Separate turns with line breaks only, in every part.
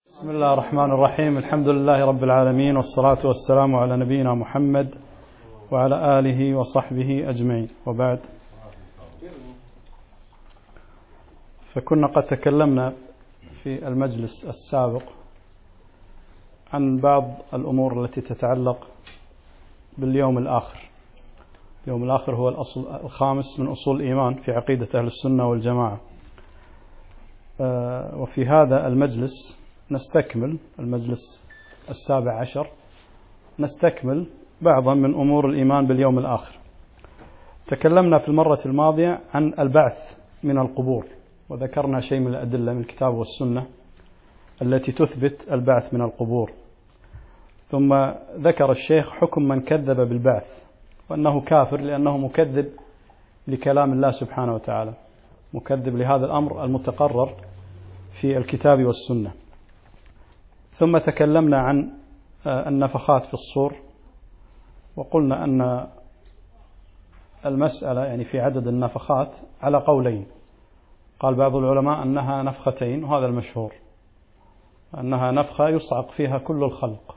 بسم الله الرحمن الرحيم. الحمد لله رب العالمين، والصلاة والسلام على نبينا محمد وعلى آله وصحبه أجمعين، وبعد. فكنا قد تكلمنا في المجلس السابق عن بعض الأمور التي تتعلق باليوم الآخر. اليوم الآخر هو الأصل الخامس من أصول الإيمان في عقيدة أهل السنة والجماعة. وفي هذا المجلس نستكمل المجلس 17، نستكمل بعضا من أمور الإيمان باليوم الآخر. تكلمنا في المرة الماضية عن البعث من القبور، وذكرنا شيء من الأدلة من الكتاب والسنة التي تثبت البعث من القبور. ثم ذكر الشيخ حكم من كذب بالبعث، وأنه كافر لأنه مكذب لكلام الله سبحانه وتعالى، مكذب لهذا الأمر المتقرر في الكتاب والسنة. ثم تكلمنا عن النفخات في الصور، وقلنا أن المسألة يعني في عدد النفخات على قولين. قال بعض العلماء أنها نفختين، وهذا المشهور، أنها نفخة يصعق فيها كل الخلق،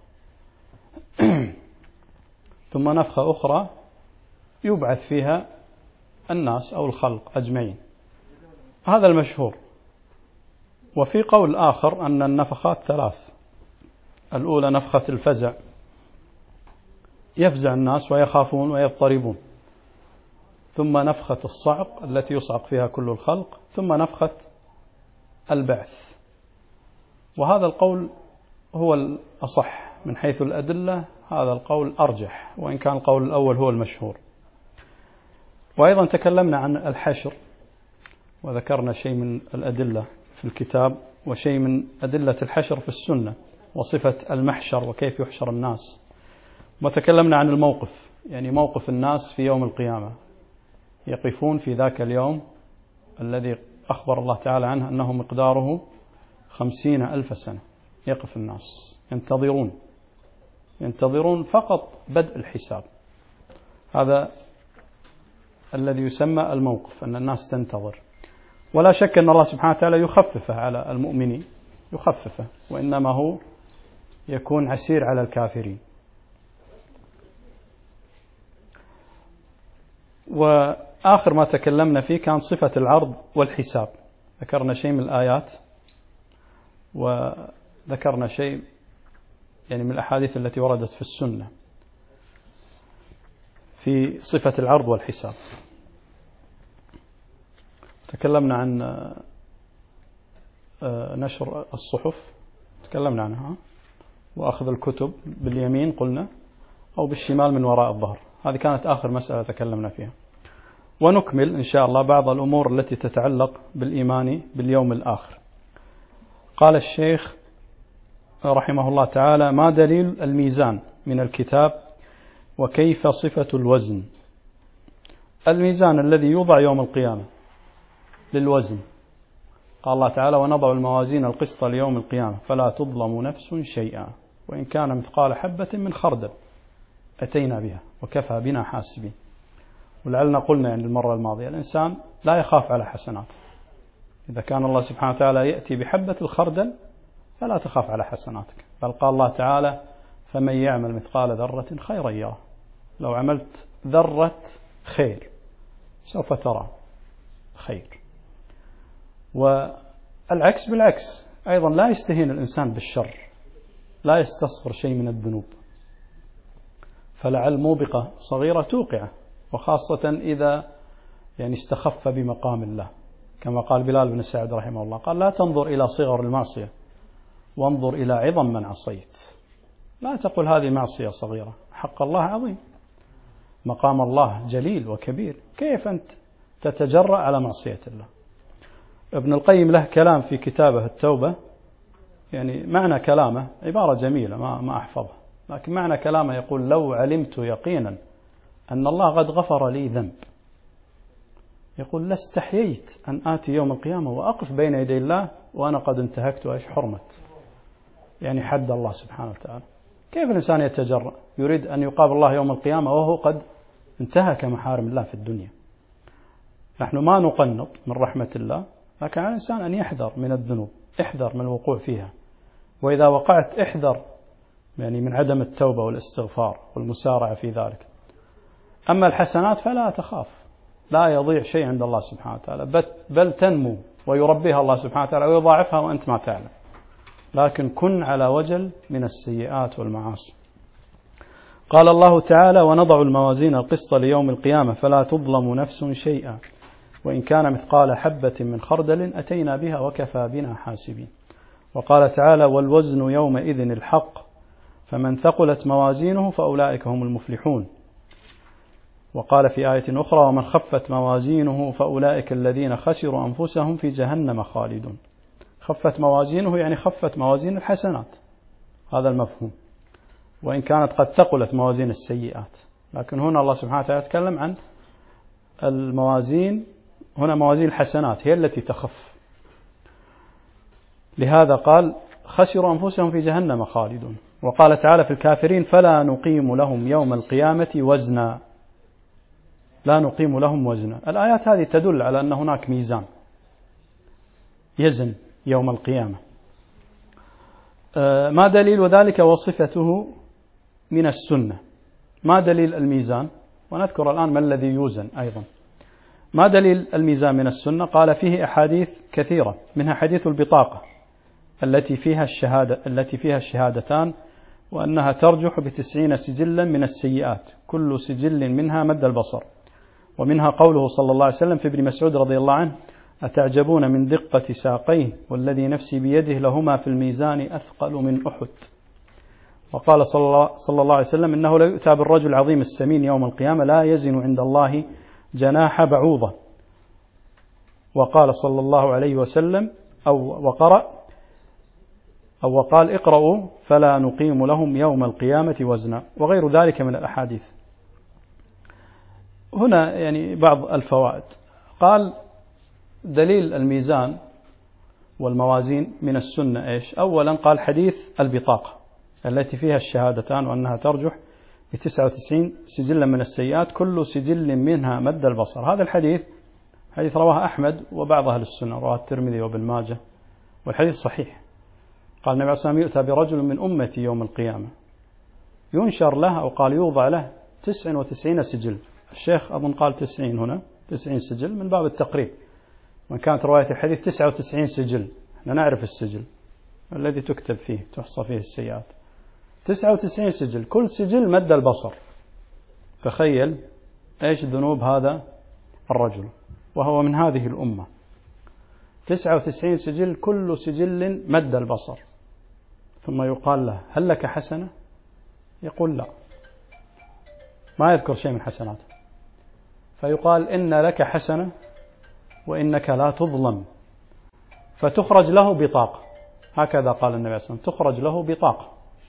ثم نفخة أخرى يبعث فيها الناس أو الخلق أجمعين، هذا المشهور. وفي قول آخر أن النفخات ثلاث. الأولى نفخة الفزع، يفزع الناس ويخافون ويضطربون، ثم نفخة الصعق التي يصعق فيها كل الخلق، ثم نفخة البعث. وهذا القول هو الأصح من حيث الأدلة، هذا القول أرجح، وإن كان القول الأول هو المشهور. وأيضا تكلمنا عن الحشر، وذكرنا شيء من الأدلة في الكتاب وشيء من أدلة الحشر في السنة، وصفة المحشر وكيف يحشر الناس. وتكلمنا عن الموقف، يعني موقف الناس في يوم القيامة، يقفون في ذاك اليوم الذي أخبر الله تعالى عنه أنه مقداره 50,000 سنة. يقف الناس ينتظرون فقط بدء الحساب. هذا الذي يسمى الموقف، أن الناس تنتظر. ولا شك أن الله سبحانه وتعالى يخففه على المؤمنين، يخففه، وإنما هو يكون عسير على الكافرين. وآخر ما تكلمنا فيه كان صفة العرض والحساب، ذكرنا شيء من الآيات، وذكرنا شيء يعني من الأحاديث التي وردت في السنة في صفة العرض والحساب. تكلمنا عن نشر الصحف، تكلمنا عنها، وأخذ الكتب باليمين قلنا، أو بالشمال من وراء الظهر. هذه كانت آخر مسألة تكلمنا فيها. ونكمل إن شاء الله بعض الأمور التي تتعلق بالإيمان باليوم الآخر. قال الشيخ رحمه الله تعالى: ما دليل الميزان من الكتاب، وكيف صفة الوزن؟ الميزان الذي يوضع يوم القيامة للوزن. قال الله تعالى: ونضع الموازين القسط ليوم القيامة فلا تظلم نفس شيئا وإن كان مثقال حبة من خردل أتينا بها وكفى بنا حاسبين. ولعلنا قلنا يعني المرة الماضية الإنسان لا يخاف على حسناته. إذا كان الله سبحانه وتعالى يأتي بحبة الخردل فلا تخاف على حسناتك، بل قال الله تعالى: فمن يعمل مثقال ذرة خيرا يره. لو عملت ذرة خير سوف ترى خير. والعكس بالعكس أيضا، لا يستهين الإنسان بالشر، لا يستصغر شيء من الذنوب، فلعل موبقة صغيرة توقعه، وخاصة إذا يعني استخف بمقام الله، كما قال بلال بن سعد رحمه الله، قال: لا تنظر إلى صغر المعصية وانظر إلى عظم من عصيت. لا تقل هذه معصية صغيرة، حق الله عظيم، مقام الله جليل وكبير، كيف أنت تتجرأ على معصية الله؟ ابن القيم له كلام في كتابه التوبة، يعني معنى كلامه عبارة جميلة ما أحفظها، لكن معنى كلامه يقول: لو علمت يقينا أن الله قد غفر لي ذنب، يقول لاستحييت أن آتي يوم القيامة وأقف بين يدي الله وأنا قد انتهكت وإيش حرمة يعني حد الله سبحانه وتعالى. كيف الإنسان يتجرأ يريد أن يقابل الله يوم القيامة وهو قد انتهك محارم الله في الدنيا؟ نحن ما نقنط من رحمة الله، لكن على الإنسان أن يحذر من الذنوب، احذر من الوقوع فيها، وإذا وقعت احذر يعني من عدم التوبة والاستغفار والمسارعة في ذلك. أما الحسنات فلا تخاف، لا يضيع شيء عند الله سبحانه وتعالى، بل تنمو ويربيها الله سبحانه وتعالى ويضاعفها وأنت ما تعلم، لكن كن على وجل من السيئات والمعاصي. قال الله تعالى: ونضع الموازين القسط ليوم القيامة فلا تظلم نفس شيئا وإن كان مثقال حبة من خردل أتينا بها وكفى بنا حاسبين. وقال تعالى: والوزن يومئذ الحق فمن ثقلت موازينه فأولئك هم المفلحون. وقال في آية أخرى: ومن خفت موازينه فأولئك الذين خسروا أنفسهم في جهنم خالدون. خفت موازينه يعني خفت موازين الحسنات، هذا المفهوم، وإن كانت قد ثقلت موازين السيئات، لكن هنا الله سبحانه وتعالى يتكلم عن الموازين، هنا موازين الحسنات هي التي تخف، لهذا قال: خسروا أنفسهم في جهنم خالدون. وقال تعالى في الكافرين: فلا نقيم لهم يوم القيامة وزنا، لا نقيم لهم وزنا. الآيات هذه تدل على أن هناك ميزان يزن يوم القيامة. ما دليل ذلك؟ وصفته من السنة. ما دليل الميزان؟ ونذكر الآن ما الذي يوزن أيضا. ما دليل الميزان من السنة؟ قال: فيه أحاديث كثيرة، منها حديث البطاقة التي فيها الشهادتان، وأنها ترجح ب90 سجلا من السيئات، كل سجل منها مد البصر. ومنها قوله صلى الله عليه وسلم في ابن مسعود رضي الله عنه: أتعجبون من دقة ساقيه والذي نفسي بيده لهما في الميزان أثقل من أحد. وقال صلى الله عليه وسلم: إنه لا يؤتى بالرجل العظيم السمين يوم القيامة لا يزن عند الله جناح بعوضة. وقال صلى الله عليه وسلم وقال: اقرأوا فلا نقيم لهم يوم القيامة وزنا، وغير ذلك من الأحاديث. هنا يعني بعض الفوائد. قال: دليل الميزان والموازين من السنة إيش؟ أولا قال حديث البطاقة التي فيها الشهادتان وأنها ترجح ب99 سجلا من السيئات، كل سجل منها مد البصر. هذا الحديث حديث رواه أحمد وبعض أهل السنة، رواه الترمذي وابن ماجه، والحديث صحيح. قال النبي صلى الله عليه وسلم: يؤتى برجل من أمتي يوم القيامة ينشر له، أو قال يوضع له 99 سجل. الشيخ أظن قال 90 هنا، 90 سجل من باب التقريب، وإن كانت رواية الحديث 99 سجل. احنا نعرف السجل الذي تكتب فيه تحصى فيه السيئات، 99 سجل، كل سجل مد البصر. تخيل إيش ذنوب هذا الرجل وهو من هذه الأمة، 99 سجل، كل سجل مد البصر. ثم يقال له: هل لك حسنة؟ يقول: لا، ما يذكر شيء من حسناته. فيقال: إن لك حسنة وإنك لا تظلم. فتخرج له بطاقة، هكذا قال النبي صلى الله عليه وسلم: تخرج له بطاقة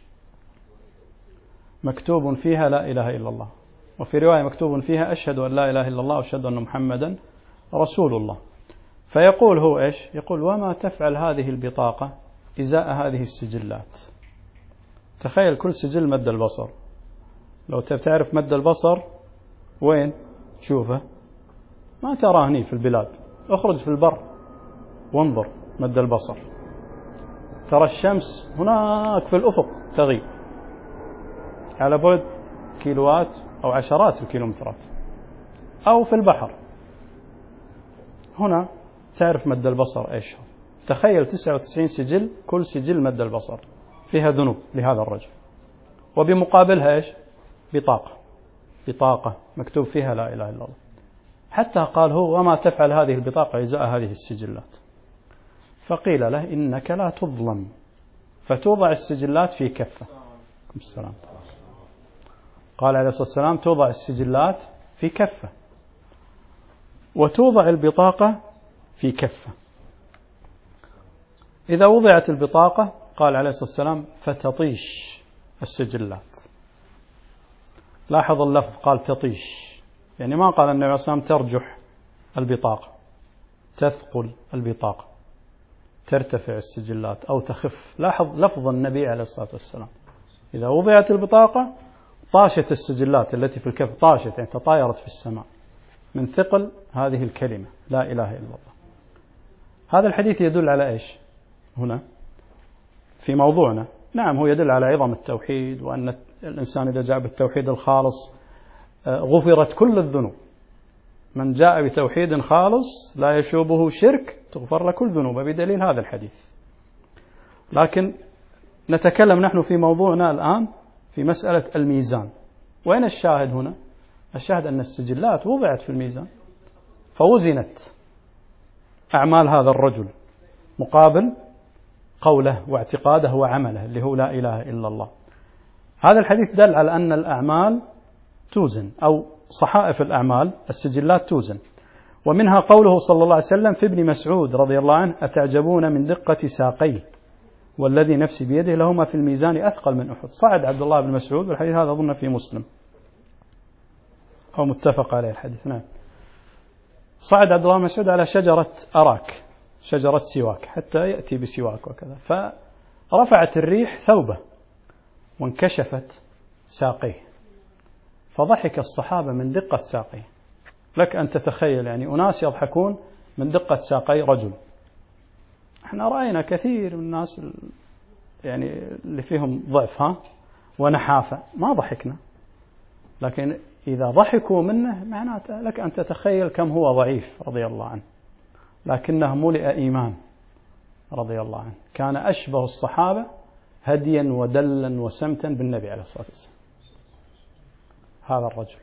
مكتوب فيها لا إله إلا الله، وفي رواية مكتوب فيها أشهد أن لا إله إلا الله وأشهد أن محمدا رسول الله. فيقول هو إيش؟ يقول: وما تفعل هذه البطاقة إزاء هذه السجلات؟ تخيل كل سجل مد البصر. لو تعرف مد البصر وين تشوفه؟ ما تراه هني في البلاد، اخرج في البر وانظر مد البصر، ترى الشمس هناك في الأفق تغيب على بعد كيلوات أو عشرات الكيلومترات، أو في البحر. هنا تعرف مد البصر إيش هو. تخيل 99 سجل، كل سجل مد البصر، فيها ذنوب لهذا الرجل، وبمقابلها إيش؟ بطاقة مكتوب فيها لا إله إلا الله. حتى قال هو: وما تفعل هذه البطاقة إزاء هذه السجلات؟ فقيل له: إنك لا تظلم. فتوضع السجلات في كفة. السلام. قال عليه الصلاة والسلام: توضع السجلات في كفة، وتوضع البطاقة في كفة. إذا وضعت البطاقة، قال عليه الصلاة والسلام: فتطيش السجلات. لاحظ اللفظ، قال تطيش، يعني ما قال النبي صلى الله عليه وسلم ترجح البطاقة، تثقل البطاقة، ترتفع السجلات أو تخف. لاحظ لفظ النبي عليه الصلاة والسلام: إذا وضعت البطاقة طاشت السجلات التي في الكف، طاشت يعني تطايرت في السماء من ثقل هذه الكلمة لا إله إلا الله. هذا الحديث يدل على إيش هنا؟ في موضوعنا. نعم هو يدل على عظم التوحيد، وأن الإنسان إذا جاء بالتوحيد الخالص غفرت كل الذنوب. من جاء بتوحيد خالص لا يشوبه شرك تغفر له كل ذنوبه، بدليل هذا الحديث. لكن نتكلم نحن في موضوعنا الآن في مسألة الميزان. وين الشاهد هنا؟ الشاهد أن السجلات وضعت في الميزان، فوزنت أعمال هذا الرجل مقابل قوله واعتقاده وعمله اللي هو لا إله إلا الله. هذا الحديث دل على أن الأعمال توزن، أو صحائف الأعمال السجلات توزن. ومنها قوله صلى الله عليه وسلم في ابن مسعود رضي الله عنه: أتعجبون من دقة ساقيه والذي نفسي بيده لهما في الميزان أثقل من أحد. صعد عبد الله بن مسعود، والحديث هذا أظن في مسلم أو متفق عليه الحديث. نعم، صعد عبد الله بن مسعود على شجرة أراك، شجرة سواك، حتى يأتي بسواك وكذا، فرفعت الريح ثوبه وانكشفت ساقيه، فضحك الصحابة من دقة ساقيه. لك أن تتخيل يعني أناس يضحكون من دقة ساقي رجل. احنا رأينا كثير من الناس يعني اللي فيهم ضعف ونحافة ما ضحكنا، لكن إذا ضحكوا منه معناته لك أن تتخيل كم هو ضعيف رضي الله عنه، لكنه ملئ إيمان رضي الله عنه. كان أشبه الصحابة هديا ودلا وسمتا بالنبي عليه الصلاة والسلام هذا الرجل،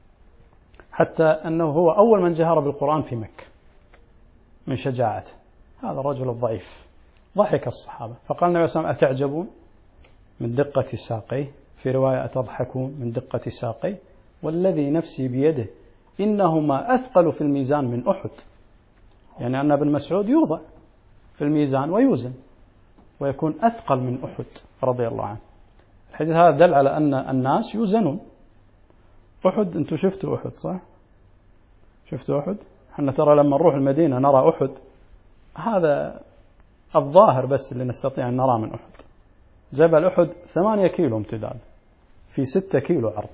حتى أنه هو أول من جهر بالقرآن في مكة من شجاعته. هذا الرجل الضعيف ضحك الصحابة، فقال النبي صلى الله عليه وسلم: أتعجبون من دقة ساقيه، في رواية أتضحكون من دقة ساقيه، والذي نفسي بيده إنهما أثقل في الميزان من أحد. يعني أن ابن مسعود يوضع في الميزان ويوزن ويكون أثقل من أحد رضي الله عنه. الحديث هذا دل على أن الناس يوزنون. أحد، أنتم شفتوا أحد صح؟ شفتوا أحد؟ احنا ترى لما نروح المدينة نرى أحد، هذا الظاهر بس اللي نستطيع أن نرى من أحد. جبل أحد 8 كيلو امتداد في 6 كيلو عرض،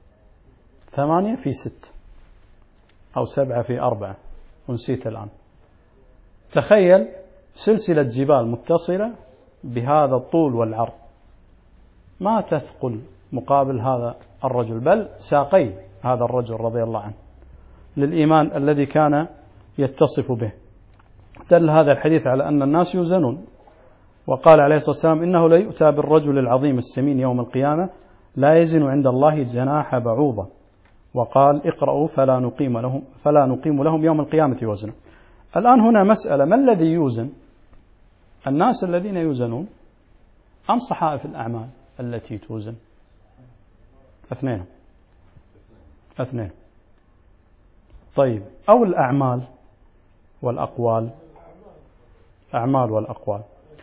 8 في 6 أو 7 في 4 ونسيت الآن. تخيل سلسلة جبال متصلة بهذا الطول والعرض، ما تثقل مقابل هذا الرجل، بل ساقي هذا الرجل رضي الله عنه للإيمان الذي كان يتصف به. دل هذا الحديث على أن الناس يوزنون. وقال عليه الصلاة والسلام: إنه لا يؤتى بالرجل العظيم السمين يوم القيامة لا يزن عند الله جناح بعوضة. وقال: اقرأوا فلا نقيم لهم يوم القيامة وزنا. الآن هنا مسألة: ما الذي يوزن؟ الناس الذين يوزنون أم صحائف الأعمال التي توزن؟ اثنين. طيب، أو الأعمال والأقوال؟ أعمال والأقوال.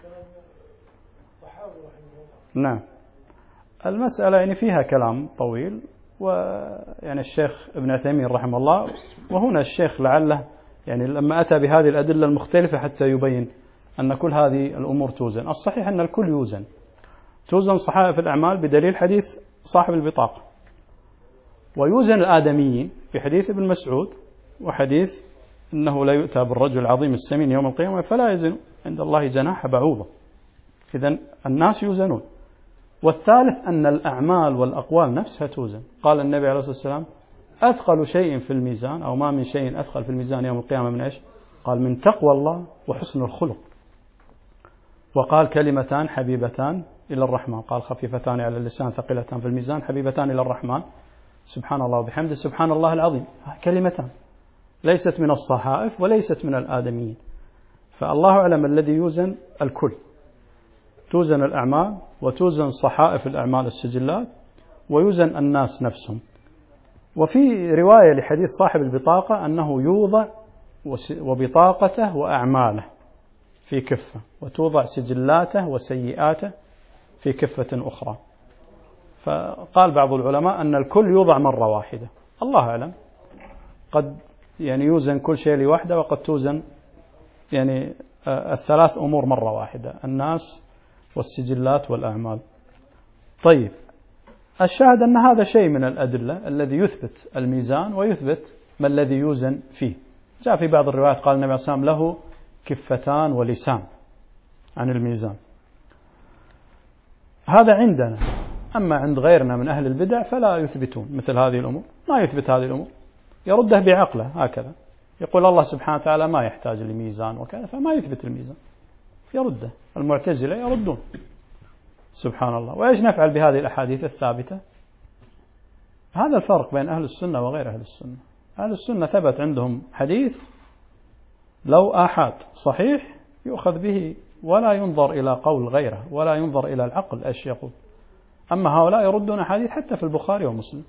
نعم، المسألة يعني فيها كلام طويل، ويعني الشيخ ابن عثيمين رحمه الله، وهنا الشيخ لعله يعني لما أتى بهذه الأدلة المختلفة حتى يبين أن كل هذه الأمور توزن. الصحيح أن الكل يوزن، توزن صحائف الأعمال بدليل حديث صاحب البطاقة، ويوزن الآدميين في حديث ابن مسعود، وحديث إنه لا يؤتى بالرجل العظيم السمين يوم القيامة فلا يزن عند الله جناح بعوضة. إذن الناس يوزنون. والثالث أن الأعمال والأقوال نفسها توزن. قال النبي عليه الصلاة والسلام: أثقل شيء في الميزان، أو ما من شيء أثقل في الميزان يوم القيامة من إيش؟ قال: من تقوى الله وحسن الخلق. وقال: كلمتان حبيبتان إلى الرحمن، قال: خفيفتان على اللسان ثقيلتان في الميزان حبيبتان إلى الرحمن، سبحان الله وبحمده سبحان الله العظيم. كلمتان ليست من الصحائف وليست من الآدميين. فالله أعلم الذي يوزن الكل، توزن الأعمال وتوزن صحائف الأعمال السجلات ويوزن الناس نفسهم. وفي رواية لحديث صاحب البطاقة أنه يوضع وبطاقته وأعماله في كفة، وتوضع سجلاته وسيئاته في كفة أخرى. فقال بعض العلماء أن الكل يوضع مرة واحدة. الله أعلم، قد يعني يوزن كل شيء لوحده، وقد توزن يعني الثلاث أمور مرة واحدة: الناس والسجلات والأعمال. طيب، الشاهد أن هذا شيء من الأدلة الذي يثبت الميزان ويثبت ما الذي يوزن فيه. جاء في بعض الروايات قال النبي صلى الله عليه وسلم: له كفتان ولسان عن الميزان. هذا عندنا. أما عند غيرنا من أهل البدع فلا يثبتون مثل هذه الأمور، ما يثبت هذه الأمور، يرده بعقله هكذا، يقول الله سبحانه وتعالى ما يحتاج لميزان وكذا، فما يثبت الميزان، يرده. المعتزلة يردون، سبحان الله. وإيش نفعل بهذه الأحاديث الثابتة؟ هذا الفرق بين أهل السنة وغير أهل السنة. أهل السنة ثبت عندهم حديث لو آحاد صحيح يؤخذ به، ولا ينظر إلى قول غيره، ولا ينظر إلى العقل إيش يقول. أما هؤلاء يردون حديث حتى في البخاري ومسلم،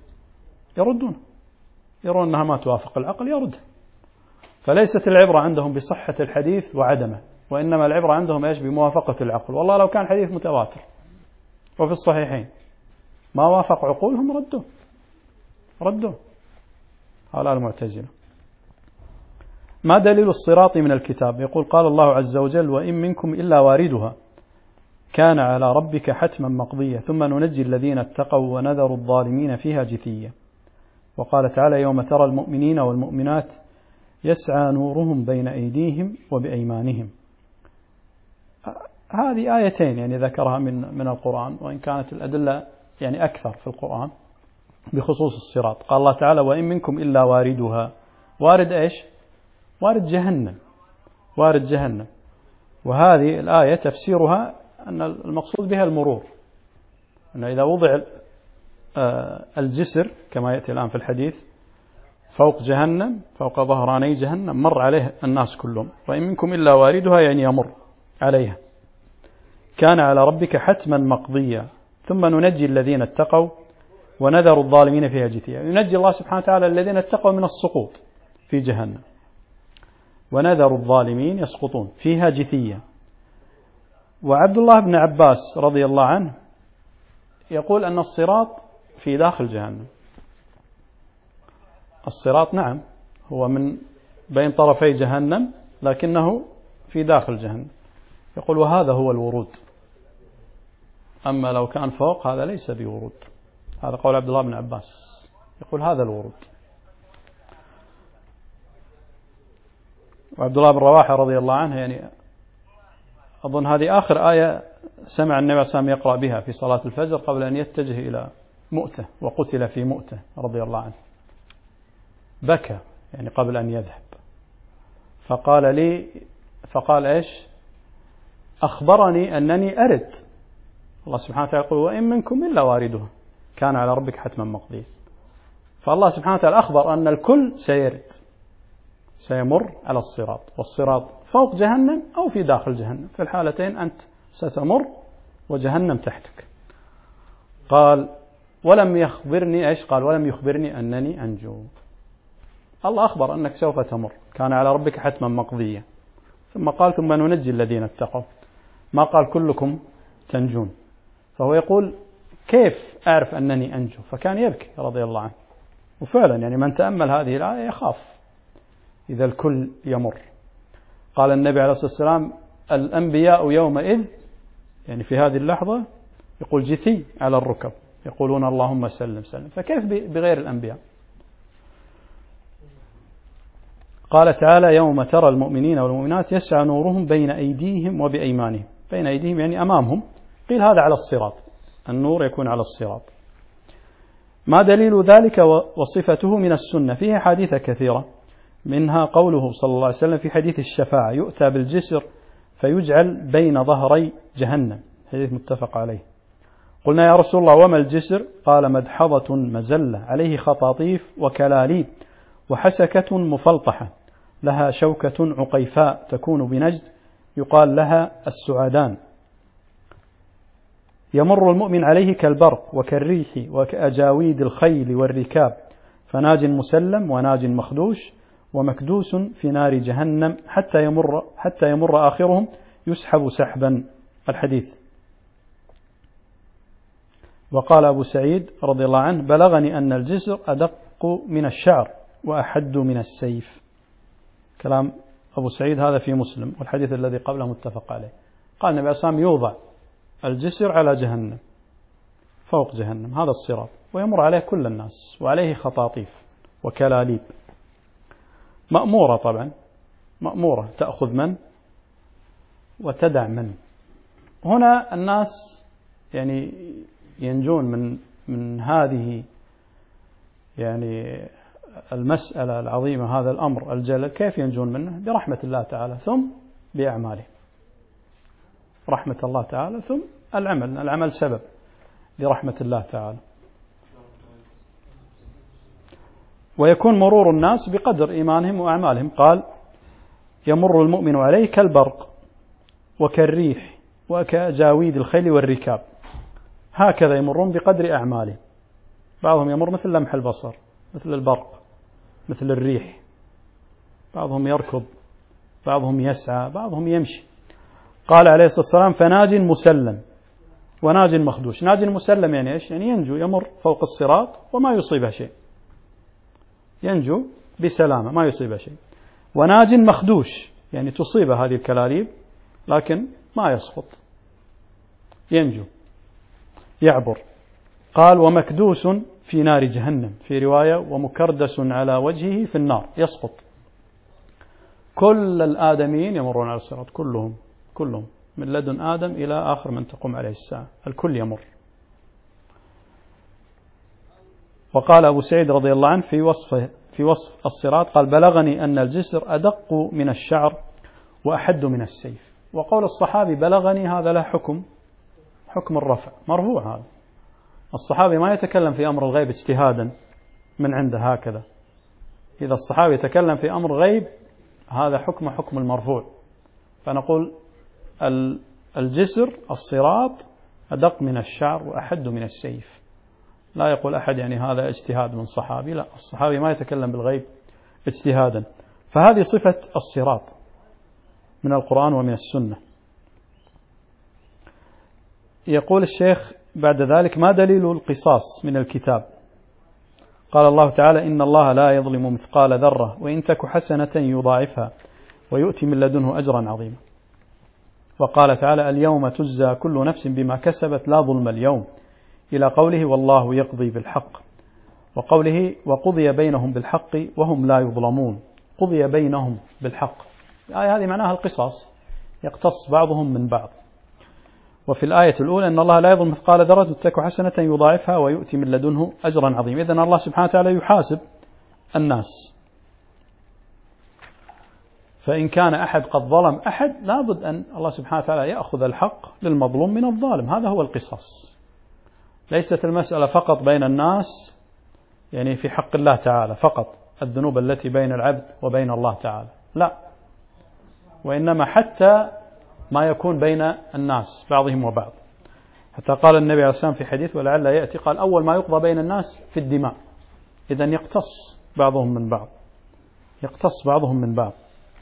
يرون أنها ما توافق العقل، يردها. فليست العبرة عندهم بصحة الحديث وعدمه، وإنما العبرة عندهم إيش؟ بموافقة العقل. والله لو كان حديث متواتر وفي الصحيحين ما وافق عقولهم ردوا. هؤلاء المعتزلة. ما دليل الصراط من الكتاب؟ يقول قال الله عز وجل وإن منكم إلا واردها كان على ربك حتما مقضية ثم ننجي الذين اتقوا ونذر الظالمين فيها جثيا. وقال تعالى يوم ترى المؤمنين والمؤمنات يسعى نورهم بين أيديهم وبأيمانهم. هذه آيتين يعني ذكرها من القرآن، وإن كانت الأدلة يعني أكثر في القرآن بخصوص الصراط. قال الله تعالى وإن منكم إلا واردها. وارد إيش؟ وارد جهنم. وهذه الآية تفسيرها أن المقصود بها المرور، أن إذا وضع الجسر كما يأتي الآن في الحديث فوق جهنم، فوق ظهراني جهنم، مر عليه الناس كلهم. وإن منكم إلا واردها يعني يمر عليها. كان على ربك حتما مقضيا ثم ننجي الذين اتقوا ونذر الظالمين فيها جثيا. ينجي الله سبحانه وتعالى الذين اتقوا من السقوط في جهنم، ونذر الظالمين يسقطون فيها جثيا. وعبد الله بن عباس رضي الله عنه يقول أن الصراط في داخل جهنم. الصراط نعم هو من بين طرفي جهنم، لكنه في داخل جهنم. يقول وهذا هو الورود، أما لو كان فوق هذا ليس بورود. هذا قول عبد الله بن عباس، يقول هذا الورود. وعبد الله بن رواحة رضي الله عنه يعني أظن هذه آخر آية سمع النبي صلى الله عليه وسلم يقرأ بها في صلاة الفجر قبل أن يتجه إلى مؤتة، وقتل في مؤتة رضي الله عنه. بكى يعني قبل أن يذهب، فقال إيش؟ أخبرني أنني أرد. الله سبحانه وتعالى يقول وإن منكم إلا واردها كان على ربك حتما مقضيا. فالله سبحانه وتعالى أخبر أن الكل سيمر على الصراط، والصراط فوق جهنم أو في داخل جهنم، في الحالتين أنت ستمر وجهنم تحتك. قال ولم يخبرني إيش؟ قال ولم يخبرني أنني أنجو. الله أخبر أنك سوف تمر، كان على ربك حتما مقضيا. ثم قال ثم ننجي الذين اتقوا، ما قال كلكم تنجون. فهو يقول كيف أعرف أنني أنجو؟ فكان يبكي رضي الله عنه. وفعلا يعني من تأمل هذه الآية يخاف إذا الكل يمر. قال النبي عليه الصلاة والسلام الأنبياء يومئذ يعني في هذه اللحظة يقول جثي على الركب يقولون اللهم سلم سلم، فكيف بغير الأنبياء؟ قال تعالى يوم ترى المؤمنين والمؤمنات يسعى نورهم بين أيديهم وبأيمانهم. بين أيديهم يعني أمامهم، قيل هذا على الصراط، النور يكون على الصراط. ما دليل ذلك وصفته من السنة؟ فيها حديث كثيرة، منها قوله صلى الله عليه وسلم في حديث الشفاعة يؤتى بالجسر فيجعل بين ظهري جهنم، حديث متفق عليه. قلنا يا رسول الله وما الجسر؟ قال مدحضة مزلة عليه خطاطيف وكلاليب وحسكة مفلطحة لها شوكة عقيفاء تكون بنجد يقال لها السعدان، يمر المؤمن عليه كالبرق وكالريح وكأجاويد الخيل والركاب، فناج مسلم وناج مخدوش ومكدوس في نار جهنم حتى يمر آخرهم يسحب سحبا. الحديث. وقال أبو سعيد رضي الله عنه بلغني أن الجسر أدق من الشعر وأحد من السيف. كلام أبو سعيد هذا في مسلم، والحديث الذي قبله متفق عليه. قال النبي صلى الله عليه وسلم يوضع الجسر على جهنم فوق جهنم، هذا الصراط، ويمر عليه كل الناس وعليه خطاطيف وكلاليب مأمورة، طبعا مأمورة تأخذ من وتدع من. هنا الناس يعني ينجون من هذه يعني المسألة العظيمة، هذا الأمر الجلل، كيف ينجون منه؟ برحمة الله تعالى ثم بأعماله. رحمة الله تعالى ثم العمل سبب لرحمة الله تعالى. ويكون مرور الناس بقدر إيمانهم وأعمالهم. قال: يمر المؤمن عليه كالبرق وكالريح وكجاويد الخيل والركاب، هكذا يمرون بقدر أعمالهم. بعضهم يمر مثل لمح البصر، مثل البرق، مثل الريح، بعضهم يركض، بعضهم يسعى، بعضهم يمشي. قال عليه الصلاة والسلام: فناج مسلم وناج مخدوش. ناج مسلم يعني إيش؟ يعني ينجو، يمر فوق الصراط وما يصيبه شيء، ينجو بسلامة ما يصيبه شيء. وناج مخدوش يعني تصيب هذه الكلاليب لكن ما يسقط، ينجو يعبر. قال: ومكدوس في نار جهنم، في رواية: ومكردس على وجهه في النار، يسقط. كل الآدميين يمرون على الصراط، كلهم من لدن آدم إلى آخر من تقوم عليه الساعة، الكل يمر. وقال أبو سعيد رضي الله عنه في وصف الصراط، قال: بلغني أن الجسر أدق من الشعر وأحد من السيف. وقول الصحابي بلغني هذا له حكم الرفع، مرفوع. هذا الصحابي ما يتكلم في أمر الغيب اجتهادا من عنده هكذا. إذا الصحابي يتكلم في أمر غيب هذا حكم المرفوع. فنقول الجسر الصراط أدق من الشعر وأحد من السيف. لا يقول أحد يعني هذا اجتهاد من صحابي، لا، الصحابي ما يتكلم بالغيب اجتهادا. فهذه صفة الصراط من القرآن ومن السنة. يقول الشيخ بعد ذلك: ما دليل القصاص من الكتاب؟ قال الله تعالى: إن الله لا يظلم مثقال ذرة وإن تك حسنة يضاعفها ويؤتي من لدنه أجرا عظيما. وقال تعالى: اليوم تجزى كل نفس بما كسبت لا ظلم اليوم، إلى قوله: والله يقضي بالحق، وقوله: وقضي بينهم بالحق وهم لا يظلمون. قضي بينهم بالحق، الآية هذه معناها القصاص، يقتص بعضهم من بعض. وفي الآية الأولى: إن الله لا يظلم مثقال ذرة تك حسنة يضاعفها ويؤتي من لدنه أجرا عظيما. إذن الله سبحانه وتعالى يحاسب الناس، فإن كان أحد قد ظلم أحد لابد أن الله سبحانه وتعالى يأخذ الحق للمظلوم من الظالم. هذا هو القصاص. ليست المسألة فقط بين الناس يعني في حق الله تعالى فقط، الذنوب التي بين العبد وبين الله تعالى، لا، وإنما حتى ما يكون بين الناس بعضهم وبعض. حتى قال النبي عليه الصلاة والسلام في حديث ولعل يأتي، قال: أول ما يقضى بين الناس في الدماء. إذن يقتص بعضهم من بعض، يقتص بعضهم من بعض.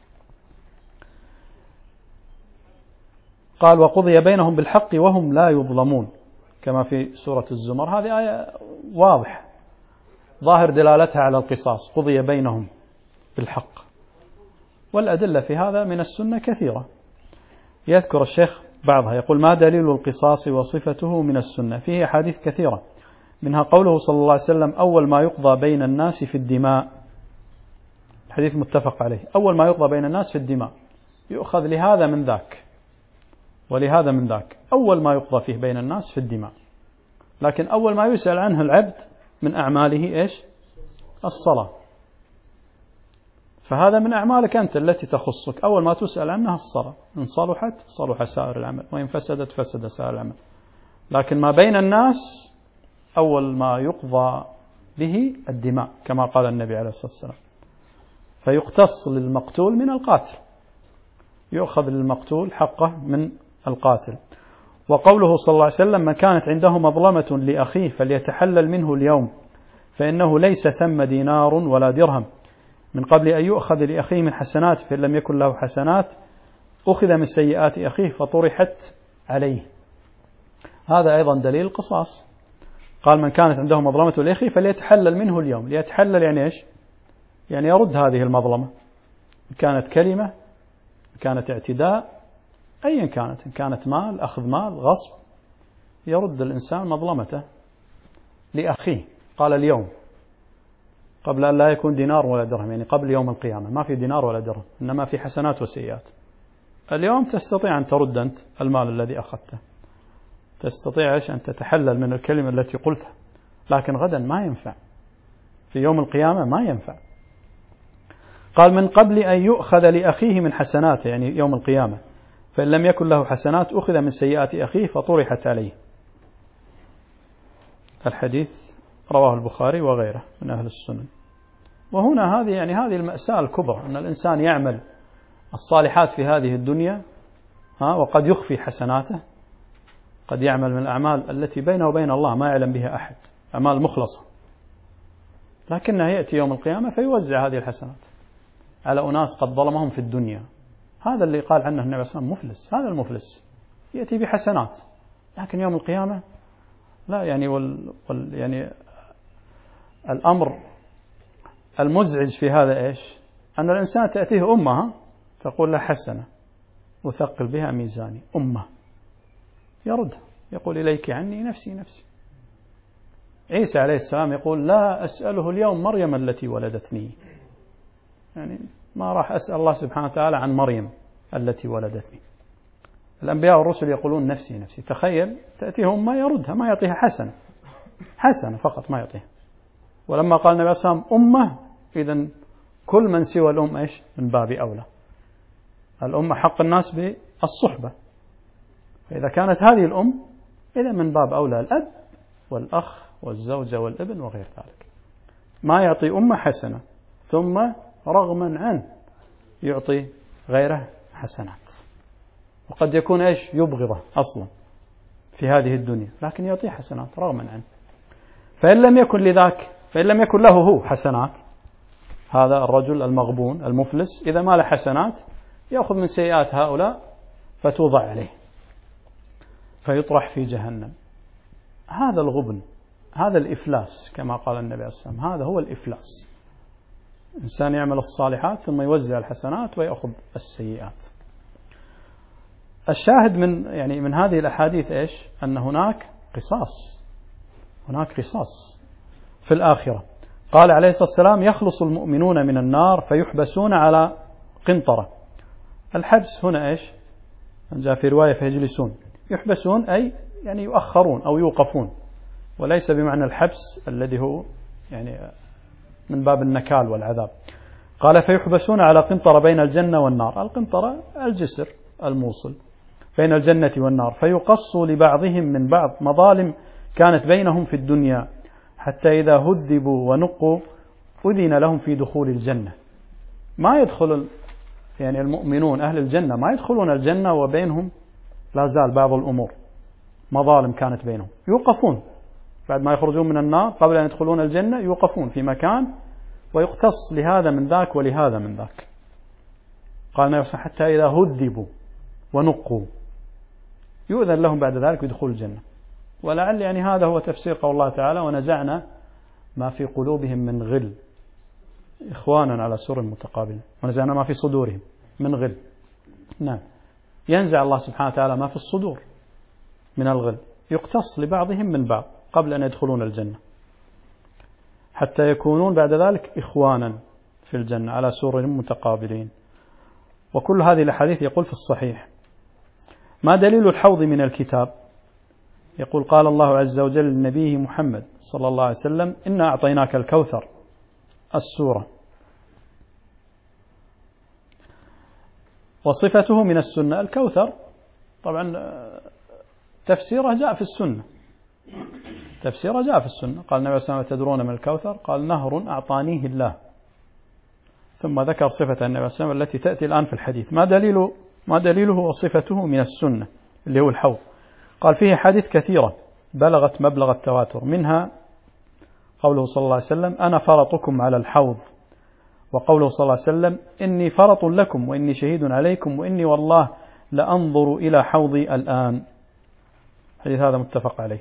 قال: وقضي بينهم بالحق وهم لا يظلمون، كما في سورة الزمر. هذه آية واضح ظاهر دلالتها على القصاص، قضي بينهم بالحق. والأدلة في هذا من السنة كثيرة، يذكر الشيخ بعضها. يقول: ما دليل القصاص وصفته من السنة؟ فيه أحاديث كثيرة، منها قوله صلى الله عليه وسلم: أول ما يقضى بين الناس في الدماء. الحديث متفق عليه، أول ما يقضى بين الناس في الدماء، يؤخذ لهذا من ذاك ولهذا من ذاك. أول ما يقضى فيه بين الناس في الدماء، لكن أول ما يسأل عنه العبد من أعماله إيش؟ الصلاة. فهذا من أعمالك أنت التي تخصك، أول ما تسأل عنها الصلاة، إن صلحت صلح سائر العمل، وإن فسدت فسد سائر العمل. لكن ما بين الناس أول ما يقضى به الدماء، كما قال النبي عليه الصلاة والسلام. فيقتص للمقتول من القاتل، يؤخذ للمقتول حقه من القاتل. وقوله صلى الله عليه وسلم: من كانت عنده مظلمة لأخيه فليتحلل منه اليوم، فإنه ليس ثم دينار ولا درهم من قبل أن يؤخذ لأخيه من حسنات، فإن لم يكن له حسنات أخذ من سيئات أخيه فطرحت عليه. هذا أيضا دليل القصاص. قال: من كانت عنده مظلمة لأخيه فليتحلل منه اليوم. ليتحلل يعني إيش؟ يعني يرد هذه المظلمة، إن كانت كلمة، إن كانت اعتداء، أيا كانت، إن كانت مال، أخذ مال، غصب، يرد الإنسان مظلمته لأخيه. قال: اليوم، قبل أن لا يكون دينار ولا درهم، يعني قبل يوم القيامة ما في دينار ولا درهم، إنما في حسنات وسيئات. اليوم تستطيع أن ترد أنت المال الذي أخذته، تستطيع أن تتحلل من الكلمة التي قلتها، لكن غدا ما ينفع، في يوم القيامة ما ينفع. قال من قبل أن يؤخذ لأخيه من حسناته، يعني يوم القيامة، فإن لم يكن له حسنات أخذ من سيئات أخيه فطرحت عليه. الحديث رواه البخاري وغيره من أهل السنن. وهنا هذه المأساة الكبرى، أن الإنسان يعمل الصالحات في هذه الدنيا وقد يخفي حسناته، قد يعمل من الأعمال التي بينه وبين الله ما يعلم بها أحد، أعمال مخلصة، لكنه يأتي يوم القيامة فيوزع هذه الحسنات على أناس قد ظلمهم في الدنيا. هذا اللي قال عنه النبي صلى الله عليه وسلم مفلس، هذا المفلس يأتي بحسنات، لكن يوم القيامة لا. يعني الأمر المزعج في هذا إيش؟ أن الإنسان تأتيه أمه تقول له حسنة وثقل بها ميزاني، أمه يردها يقول إليك عني نفسي نفسي. عيسى عليه السلام يقول لا أسأله اليوم مريم التي ولدتني، يعني ما راح أسأل الله سبحانه وتعالى عن مريم التي ولدتني. الأنبياء والرسل يقولون نفسي نفسي. تخيل تأتيه أمه يردها، ما يعطيها حسنة فقط ما يعطيها. ولما قال النبي صلى الله عليه وسلم أمه، إذن كل من سوى الأم إيش من باب أولى. الأمة حق الناس بالصحبة، فإذا كانت هذه الأم إذا من باب أولى الأب والأخ والزوجة والابن وغير ذلك. ما يعطي أمة حسنة ثم رغما عنه يعطي غيره حسنات، وقد يكون إيش يبغضه أصلا في هذه الدنيا، لكن يعطي حسنات رغما عنه. فإن لم يكن له هو حسنات، هذا الرجل المغبون المفلس إذا ما له حسنات يأخذ من سيئات هؤلاء فتوضع عليه فيطرح في جهنم. هذا الغبن، هذا الإفلاس كما قال النبي عليه الصلاة والسلام، هذا هو الإفلاس. إنسان يعمل الصالحات ثم يوزع الحسنات ويأخذ السيئات. الشاهد من هذه الأحاديث إيش؟ أن هناك قصاص في الآخرة. قال عليه الصلاة والسلام يخلص المؤمنون من النار فيحبسون على قنطرة. الحبس هنا إيش؟ جاء في رواية فيجلسون، يحبسون أي يعني يؤخرون أو يوقفون، وليس بمعنى الحبس الذي هو يعني من باب النكال والعذاب. قال فيحبسون على قنطرة بين الجنة والنار. القنطرة الجسر الموصل بين الجنة والنار، فيقص لبعضهم من بعض مظالم كانت بينهم في الدنيا، حتى إذا هذبوا ونقوا أذن لهم في دخول الجنة. ما يدخل يعني المؤمنون أهل الجنة ما يدخلون الجنة وبينهم لا زال بعض الأمور مظالم كانت بينهم، يوقفون بعد ما يخرجون من النار قبل أن يدخلون الجنة، يوقفون في مكان ويقتص لهذا من ذاك ولهذا من ذاك. قال حتى إذا هذبوا ونقوا يؤذن لهم بعد ذلك بدخول الجنة. ولعل يعني هذا هو تفسير قول الله تعالى ونزعنا ما في قلوبهم من غل إخوانا على سر متقابل، ونزعنا ما في صدورهم من غل. نعم، ينزع الله سبحانه وتعالى ما في الصدور من الغل، يقتص لبعضهم من بعض قبل أن يدخلون الجنة، حتى يكونون بعد ذلك إخوانا في الجنة على سور متقابلين. وكل هذه الأحاديث يقول في الصحيح. ما دليل الحوض من الكتاب؟ يقول قال الله عز وجل لنبيه محمد صلى الله عليه وسلم إنا أعطيناك الكوثر، السورة. وصفته من السنة. الكوثر طبعا تفسيره جاء في السنة، قال النبي صلى الله عليه وسلم تدرون من الكوثر؟ قال نهر أعطانيه الله، ثم ذكر صفة النبي صلى الله عليه وسلم التي تأتي الآن في الحديث. ما دليله وصفته من السنة اللي هو الحوض؟ قال فيه حديث كثيرة بلغت مبلغ التواتر، منها قوله صلى الله عليه وسلم أنا فرطكم على الحوض، وقوله صلى الله عليه وسلم إني فرط لكم وإني شهيد عليكم وإني والله لأنظر إلى حوضي الآن. الحديث هذا متفق عليه.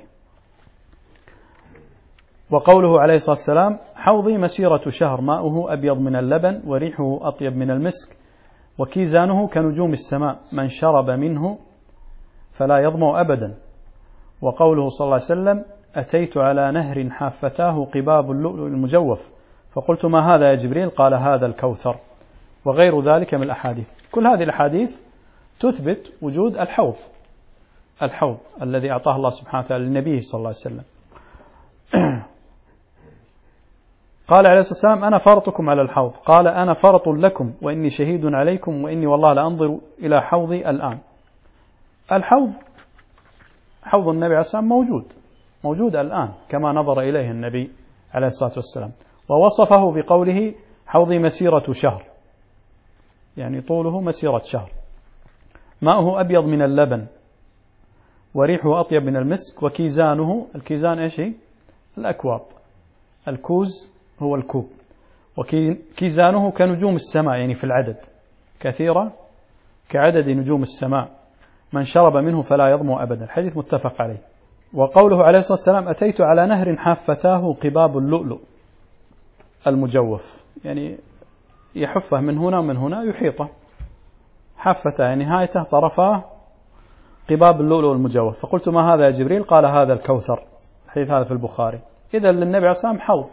وقوله عليه الصلاة والسلام حوضي مسيرة شهر ماؤه أبيض من اللبن وريحه أطيب من المسك وكيزانه كنجوم السماء من شرب منه فلا يظمأ أبدا. وقوله صلى الله عليه وسلم أتيت على نهر حافتاه قباب اللؤلؤ المجوف فقلت ما هذا يا جبريل؟ قال هذا الكوثر. وغير ذلك من الأحاديث. كل هذه الأحاديث تثبت وجود الحوض الحوض الذي أعطاه الله سبحانه وتعالى للنبي صلى الله عليه وسلم. قال عليه الصلاة والسلام أنا فرطكم على الحوض، قال أنا فرط لكم وإني شهيد عليكم وإني والله لأنظر إلى حوضي الآن. الحوض حوض النبي عليه الصلاة والسلام موجود الآن كما نظر إليه النبي عليه الصلاة والسلام، ووصفه بقوله حوضي مسيرة شهر، يعني طوله مسيرة شهر، ماؤه أبيض من اللبن وريحه أطيب من المسك، وكيزانه، الكيزان إيش هي؟ الأكواب، الكوز هو الكوب، وكيزانه كنجوم السماء يعني في العدد كثيرة كعدد نجوم السماء، من شرب منه فلا يظمأ أبدا. الحديث متفق عليه. وقوله عليه الصلاة والسلام أتيت على نهر حافتاه قباب اللؤلؤ المجوف، يعني يحفه من هنا ومن هنا يحيطه، حافته نهايته طرفاه قباب اللؤلؤ المجوف. فقلت ما هذا يا جبريل؟ قال هذا الكوثر. الحديث هذا في البخاري. إذا للنبي عليه الصلاة والسلام حوض،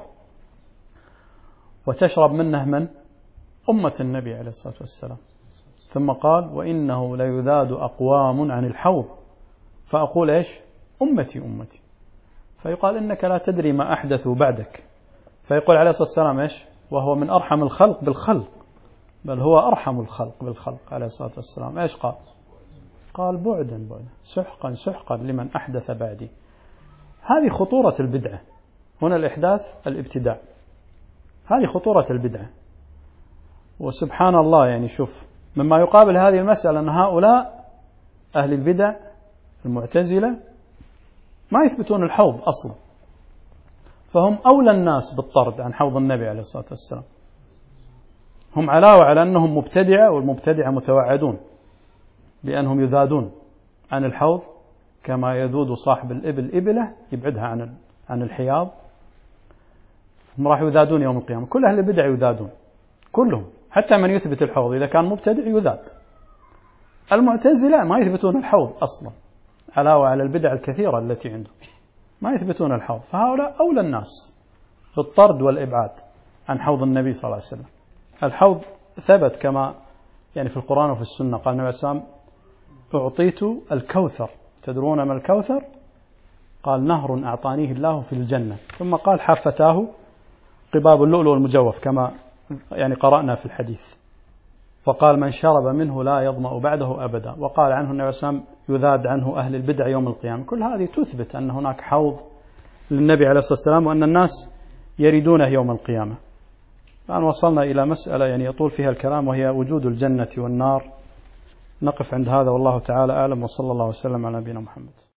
وتشرب منه من؟ أمة النبي عليه الصلاة والسلام. ثم قال وإنه ليذاد أقوام عن الحوض فأقول إيش؟ أمتي أمتي، فيقال إنك لا تدري ما أحدثوا بعدك، فيقول عليه الصلاة والسلام إيش؟ وهو من أرحم الخلق بالخلق، بل هو أرحم الخلق بالخلق عليه الصلاة والسلام. إيش قال؟ قال بعدا بعدا سحقا سحقا لمن أحدث بعدي. هذه خطورة البدعة هنا، الإحداث الابتداع، هذه خطورة البدعة. وسبحان الله يعني شوف، مما يقابل هذه المسألة أن هؤلاء أهل البدع المعتزلة ما يثبتون الحوض أصلا، فهم أولى الناس بالطرد عن حوض النبي عليه الصلاة والسلام. هم علاوة على أنهم مبتدعة، والمبتدعة متوعدون بأنهم يذادون عن الحوض كما يذود صاحب الإبل إبله يبعدها عن الحياض، هم راح يذادون يوم القيامة. كل أهل البدع يذادون كلهم، حتى من يثبت الحوض إذا كان مبتدع يذاد. المعتزلة ما يثبتون الحوض أصلا، علاوة على البدع الكثيرة التي عندهم ما يثبتون الحوض، فهؤلاء أولى الناس بالطرد والإبعاد عن حوض النبي صلى الله عليه وسلم. الحوض ثبت كما يعني في القرآن وفي السنة، قال النبي صلى الله عليه وسلم أعطيت الكوثر، تدرون ما الكوثر؟ قال نهر أعطانيه الله في الجنة. ثم قال حافتاه قباب اللؤلؤ المجوف كما يعني قرأنا في الحديث. وقال من شرب منه لا يظمأ بعده أبدا. وقال عنه النبي صلى الله عليه وسلم يذاد عنه أهل البدع يوم القيامة. كل هذه تثبت أن هناك حوض للنبي عليه الصلاة والسلام، وأن الناس يريدونه يوم القيامة. الآن وصلنا إلى مسألة يعني يطول فيها الكلام، وهي وجود الجنة والنار. نقف عند هذا والله تعالى أعلم، وصلى الله وسلم على نبينا محمد.